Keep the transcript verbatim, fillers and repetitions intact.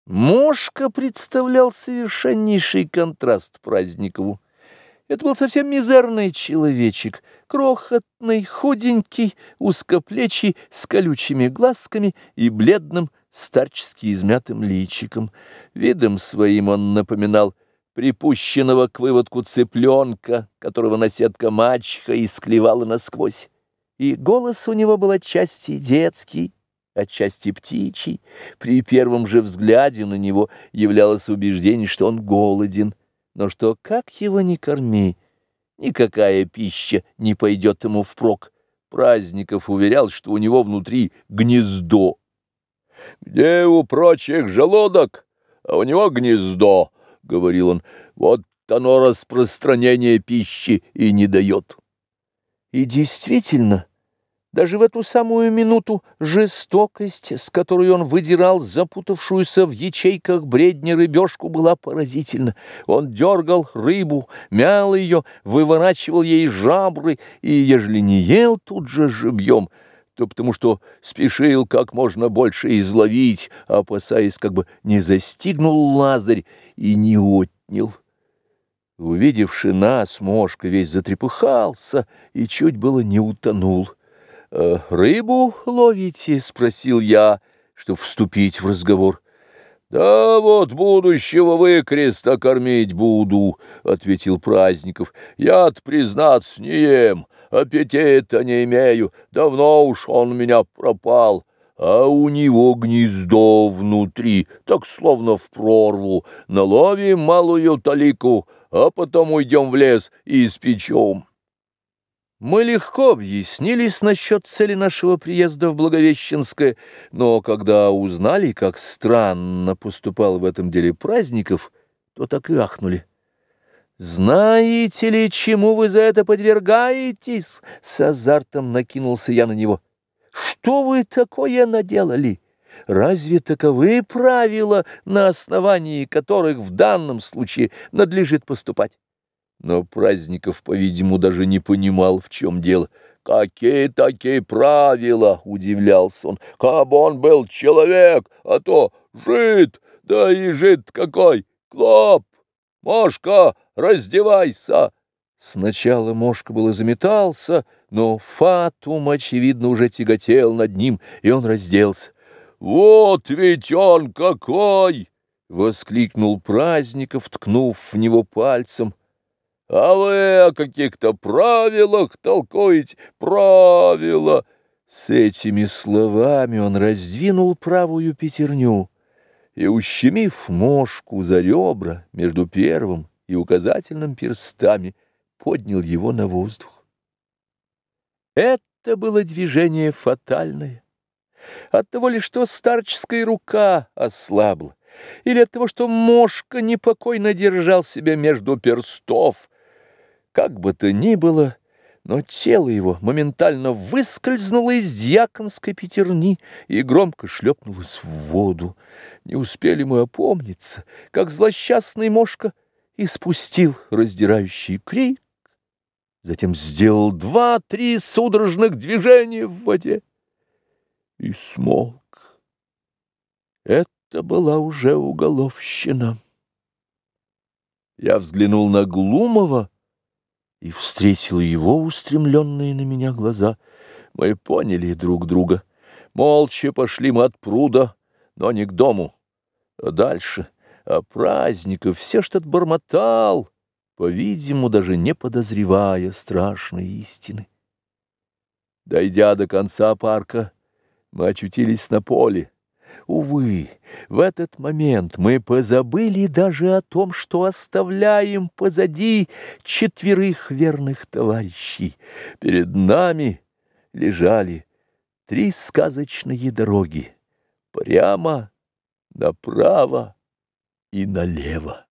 Мошко представлял совершеннейший контраст Праздникову. Это был совсем мизерный человечек, крохотный, худенький, узкоплечий, с колючими глазками и бледным, старчески измятым личиком. Видом своим он напоминал припущенного к выводку цыпленка, которого наседка мачеха исклевала насквозь. И голос у него был отчасти детский, отчасти птичий. При первом же взгляде на него являлось убеждение, что он голоден, но что, как его ни корми, никакая пища не пойдет ему впрок. Праздников уверял, что у него внутри гнездо. «Где у прочих желудок, а у него гнездо», — говорил он, — «вот оно распространение пищи и не дает». И действительно, даже в эту самую минуту жестокость, с которой он выдирал запутавшуюся в ячейках бредни рыбешку, была поразительна. Он дергал рыбу, мял ее, выворачивал ей жабры, и, ежели не ел тут же живьем, то потому что спешил как можно больше изловить, опасаясь, как бы не застигнул Лазарь и не отнял. Увидевши нас, Мошко весь затрепыхался и чуть было не утонул. «Э, «Рыбу ловите?» — спросил я, чтобы вступить в разговор. «Да вот будущего выкреста кормить буду», — ответил Праздников. «Я-то, признаться, не ем, аппетита не имею, давно уж он у меня пропал, а у него гнездо внутри, так словно в прорву. Наловим малую талику, а потом уйдем в лес и испечем». Мы легко объяснились насчет цели нашего приезда в Благовещенское, но когда узнали, как странно поступал в этом деле Праздников, то так и ахнули. «Знаете ли, чему вы за это подвергаетесь?» — с азартом накинулся я на него. «Что вы такое наделали? Разве таковы правила, на основании которых в данном случае надлежит поступать?» Но Праздников, по-видимому, даже не понимал, в чем дело. «Какие такие правила?» — удивлялся он. «Кабы он был человек, а то жид, да и жид какой! Клоп! Мошко, раздевайся!» Сначала Мошко было заметался, но фатум, очевидно, уже тяготел над ним, и он разделся. «Вот ведь он какой!» — воскликнул Праздников, ткнув в него пальцем. «А вы о каких-то правилах толкуете? Правила!» С этими словами он раздвинул правую пятерню и, ущемив Мошку за ребра между первым и указательным перстами, поднял его на воздух. Это было движение фатальное. От того ли, что старческая рука ослабла, или от того, что Мошко непокойно держал себя между перстов, как бы то ни было, но тело его моментально выскользнуло из дьяконской пятерни и громко шлепнулось в воду. Не успели мы опомниться, как злосчастный Мошко испустил раздирающий крик, затем сделал два-три судорожных движения в воде и смолк. Это была уже уголовщина. Я взглянул на Глумова и встретил его устремленные на меня глаза. Мы поняли друг друга. Молча пошли мы от пруда, но не к дому, а дальше. А Праздников все что-то бормотал, по-видимому, даже не подозревая страшной истины. Дойдя до конца парка, мы очутились на поле. Увы, в этот момент мы позабыли даже о том, что оставляем позади четверых верных товарищей. Перед нами лежали три сказочные дороги: прямо, направо и налево.